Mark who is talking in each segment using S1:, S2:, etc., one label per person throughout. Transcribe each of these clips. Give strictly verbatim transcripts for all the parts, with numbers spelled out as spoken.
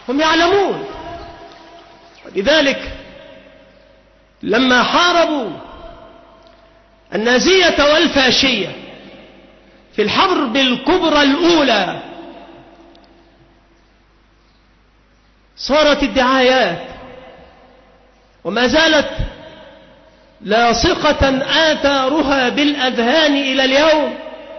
S1: هم يعلمون. ولذلك لما حاربوا النازية والفاشية في الحرب الكبرى الأولى صارت الدعايات وما زالت لاصقة آثارها بالأذهان إلى اليوم،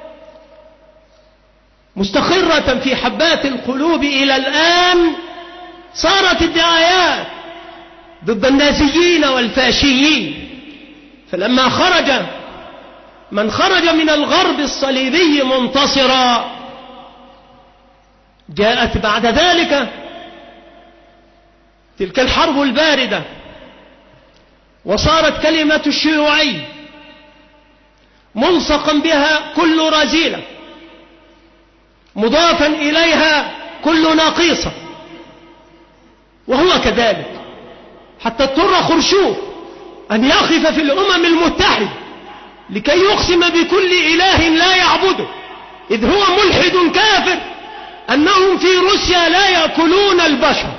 S1: مستقرة في حبات القلوب إلى الآن. صارت الدعايات ضد النازيين والفاشيين. فلما خرج من خرج من الغرب الصليبي منتصرا، جاءت بعد ذلك تلك الحرب الباردة، وصارت كلمة الشيوعي ملصقا بها كل رذيلة، مضافا إليها كل نقيصة. وهو كذلك، حتى اضطر خرشوف أن يقف في الأمم المتحدة لكي يقسم بكل إله لا يعبده، إذ هو ملحد كافر، أنهم في روسيا لا يأكلون البشر،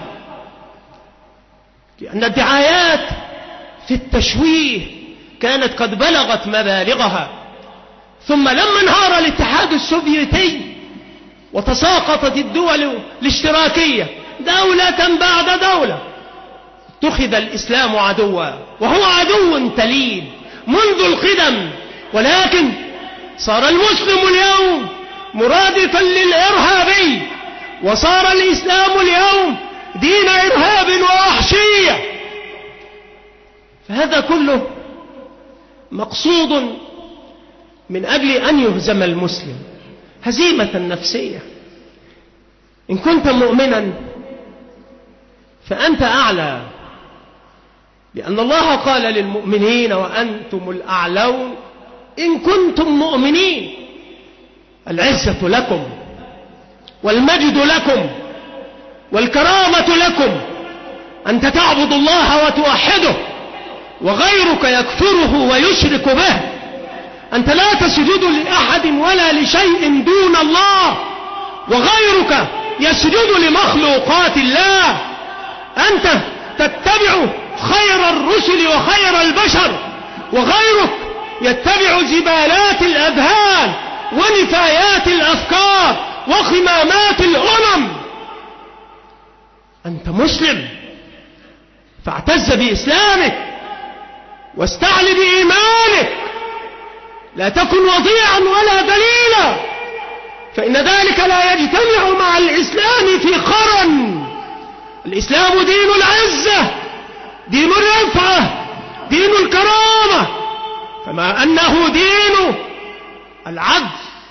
S1: لأن الدعايات في التشويه كانت قد بلغت مبالغها. ثم لما انهار الاتحاد السوفيتي وتساقطت الدول الاشتراكية دولة بعد دولة، اتخذ الإسلام عدوا، وهو عدو تليد منذ القدم. ولكن صار المسلم اليوم مرادفا للإرهابي، وصار الإسلام اليوم دين إرهاب ووحشية. فهذا كله مقصود من أجل أن يهزم المسلم هزيمة نفسية. إن كنت مؤمنا فأنت أعلى، لأن الله قال للمؤمنين وأنتم الأعلون إن كنتم مؤمنين. العزة لكم والمجد لكم والكرامة لكم، أنت تعبد الله وتوحده وغيرك يكفره ويشرك به. أنت لا تسجد لأحد ولا لشيء دون الله، وغيرك يسجد لمخلوقات الله. أنت تتبع خير الرسل وخير البشر، وغيرك يتبع زبالات الأذهان ونفايات الأفكار وخمامات الأمم. أنت مسلم، فاعتز بإسلامك واستعل بإيمانك، لا تكن وضيعا ولا دليلا، فإن ذلك لا يجتمع مع الإسلام في قرن. الإسلام دين العزة، دين الرفعة، دين الكرامة، كما أنه دين العدل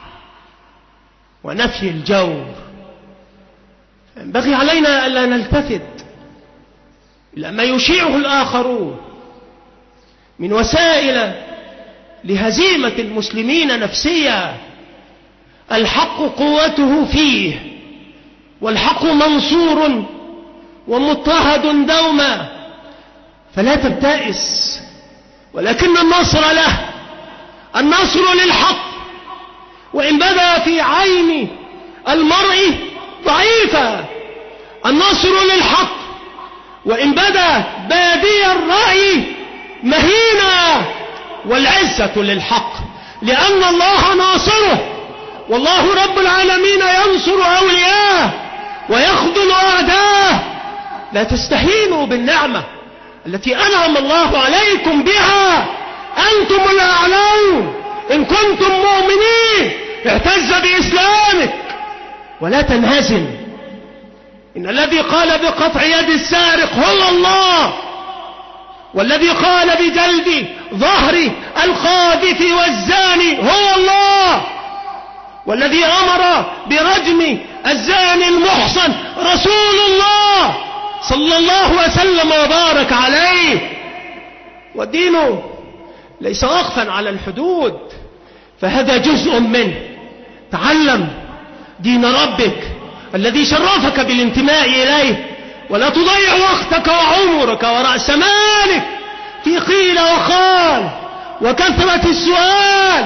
S1: ونفي الجور. ينبغي علينا ألا نلتفت إلى ما يشيعه الآخرون من وسائل لهزيمة المسلمين نفسيا. الحق قوته فيه، والحق منصور ومضطهد دوما، فلا تبتئس، ولكن النصر له، النصر للحق، وإن بدا في عين المرء ضعيفا. النصر للحق وإن بدا بادي الرأي مهينا، والعزة للحق، لأن الله ناصره، والله رب العالمين ينصر أولياءه ويخذل أعداءه. لا تستهينوا بالنعمة التي أنعم الله عليكم بها، أنتم الأعلون إن كنتم مؤمنين. اعتز بإسلامك ولا تنهزم. إن الذي قال بقطع يد السارق هو الله، والذي قال بجلد ظهر القاذف والزاني هو الله، والذي أمر برجم الزاني المحصن رسول الله صلى الله وسلم وبارك عليه. والدين ليس وقفا على الحدود، فهذا جزء منه. تعلم دين ربك الذي شرفك بالانتماء إليه، ولا تضيع وقتك وعمرك ورأس مالك في قيل وقال وكثرة السؤال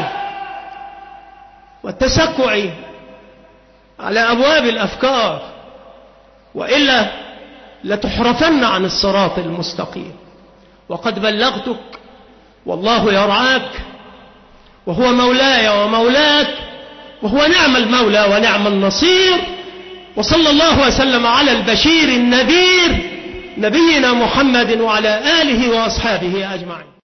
S1: والتسكع على أبواب الأفكار وإلا لتحرفن عن الصراط المستقيم. وقد بلغتك والله يرعاك، وهو مولاي ومولاك، وهو نعم المولى ونعم النصير. وصلى الله وسلم على البشير النذير نبينا محمد وعلى آله وأصحابه أجمعين.